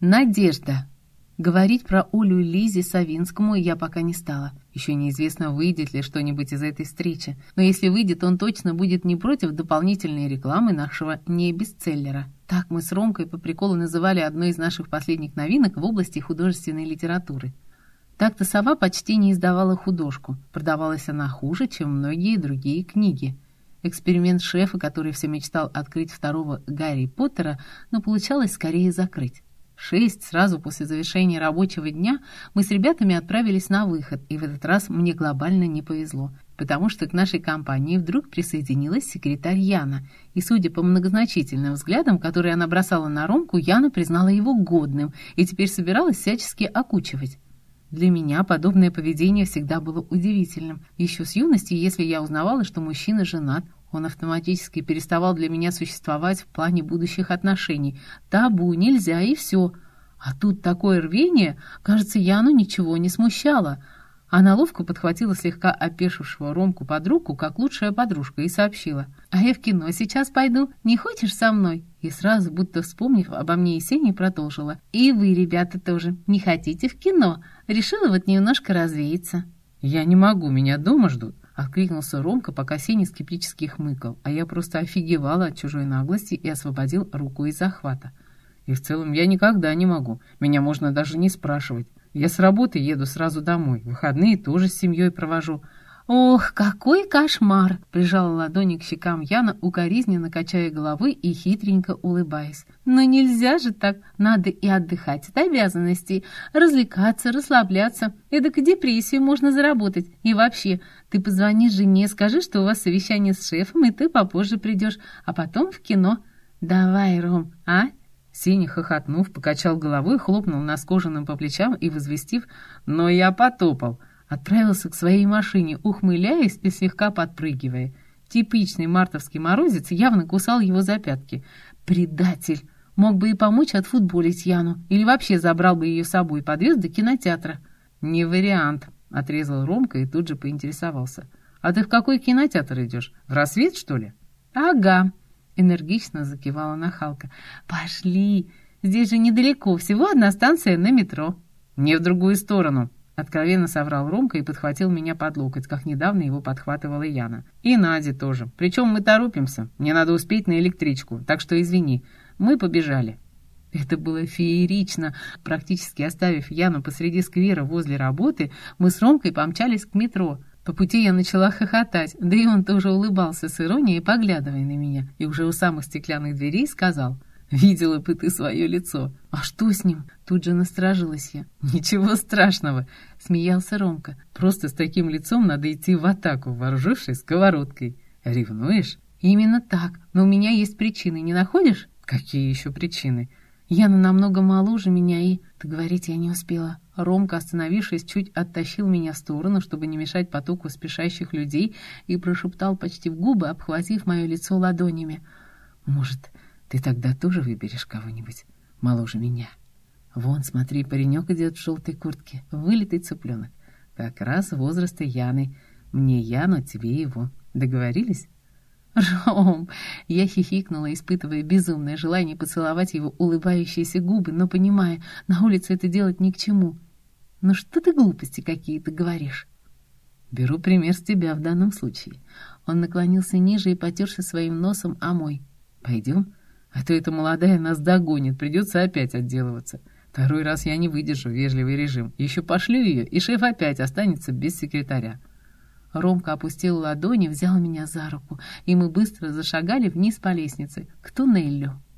Надежда. Говорить про Олю Лизе Савинскому я пока не стала. Еще неизвестно, выйдет ли что-нибудь из этой встречи. Но если выйдет, он точно будет не против дополнительной рекламы нашего не-бестселлера. Так мы с Ромкой по приколу называли одну из наших последних новинок в области художественной литературы. Так-то «Сова» почти не издавала художку. Продавалась она хуже, чем многие другие книги. Эксперимент шефа, который все мечтал открыть второго Гарри Поттера, но получалось скорее закрыть. В 6, сразу после завершения рабочего дня, мы с ребятами отправились на выход, и в этот раз мне глобально не повезло, потому что к нашей компании вдруг присоединилась секретарь Яна, и, судя по многозначительным взглядам, которые она бросала на Ромку, Яна признала его годным и теперь собиралась всячески окучивать. Для меня подобное поведение всегда было удивительным. Еще с юности, если я узнавала, что мужчина женат, он автоматически переставал для меня существовать в плане будущих отношений. Табу, нельзя и все. А тут такое рвение, кажется, Яну ничего не смущало. Она ловко подхватила слегка опешившего Ромку под руку, как лучшая подружка, и сообщила: «А я в кино сейчас пойду, не хочешь со мной?» И сразу, будто вспомнив обо мне и Сене, продолжила: «И вы, ребята, тоже не хотите в кино? Решила вот немножко развеяться». «Я не могу, меня дома ждут», — откликнулся Ромка, пока Сеня скептически хмыкал, а я просто офигевала от чужой наглости и освободил руку из захвата. «И в целом я никогда не могу, меня можно даже не спрашивать. Я с работы еду сразу домой, выходные тоже с семьей провожу». «Ох, какой кошмар!» — прижала ладони к щекам Яна, укоризненно качая головой и хитренько улыбаясь. «Но нельзя же так, надо и отдыхать от обязанностей, развлекаться, расслабляться. Эдак и депрессию можно заработать. И вообще, ты позвони жене, скажи, что у вас совещание с шефом, и ты попозже придешь, а потом в кино. Давай, Ром, а?» Сеня, хохотнув, покачал головой, хлопнул нас кожаным по плечам и, возвестив: «Но я потопал», отправился к своей машине, ухмыляясь и слегка подпрыгивая. Типичный мартовский морозец явно кусал его за пятки. Предатель! Мог бы и помочь отфутболить Яну, или вообще забрал бы ее с собой и подвез до кинотеатра. «Не вариант», — отрезал Ромка и тут же поинтересовался: «А ты в какой кинотеатр идешь? В «Рассвет», что ли?» «Ага», — энергично закивала нахалка. «Пошли! Здесь же недалеко, всего одна станция на метро». «Не в другую сторону», — откровенно соврал Ромка и подхватил меня под локоть, как недавно его подхватывала Яна. «И Надя тоже. Причем мы торопимся. Мне надо успеть на электричку, так что извини. Мы побежали». Это было феерично. Практически оставив Яну посреди сквера возле работы, мы с Ромкой помчались к метро. По пути я начала хохотать, да и он тоже улыбался с иронией, поглядывая на меня, и уже у самых стеклянных дверей сказал: «Видела бы ты свое лицо». «А что с ним?» Тут же насторожилась я. «Ничего страшного», — смеялся Ромка. «Просто с таким лицом надо идти в атаку, вооружившись сковородкой. Ревнуешь?» «Именно так. Но у меня есть причины, не находишь?» «Какие еще причины?» «Яна намного моложе меня и...» Договорить я не успела. Ромка, остановившись, чуть оттащил меня в сторону, чтобы не мешать потоку спешащих людей, и прошептал почти в губы, обхватив мое лицо ладонями: «Может, ты тогда тоже выберешь кого-нибудь моложе меня? Вон, смотри, паренек идет в желтой куртке, вылитый цыпленок. Как раз возраста Яны. Мне Яну, тебе его. Договорились?» «Ром!» — я хихикнула, испытывая безумное желание поцеловать его улыбающиеся губы, но понимая, на улице это делать ни к чему. «Ну что ты глупости какие-то говоришь?» «Беру пример с тебя в данном случае». Он наклонился ниже и потерся своим носом о мой. «Пойдем? А то эта молодая нас догонит, придется опять отделываться. Второй раз я не выдержу вежливый режим. Еще пошлю ее, и шеф опять останется без секретаря». Ромка опустил ладони, взял меня за руку, и мы быстро зашагали вниз по лестнице, к туннелю.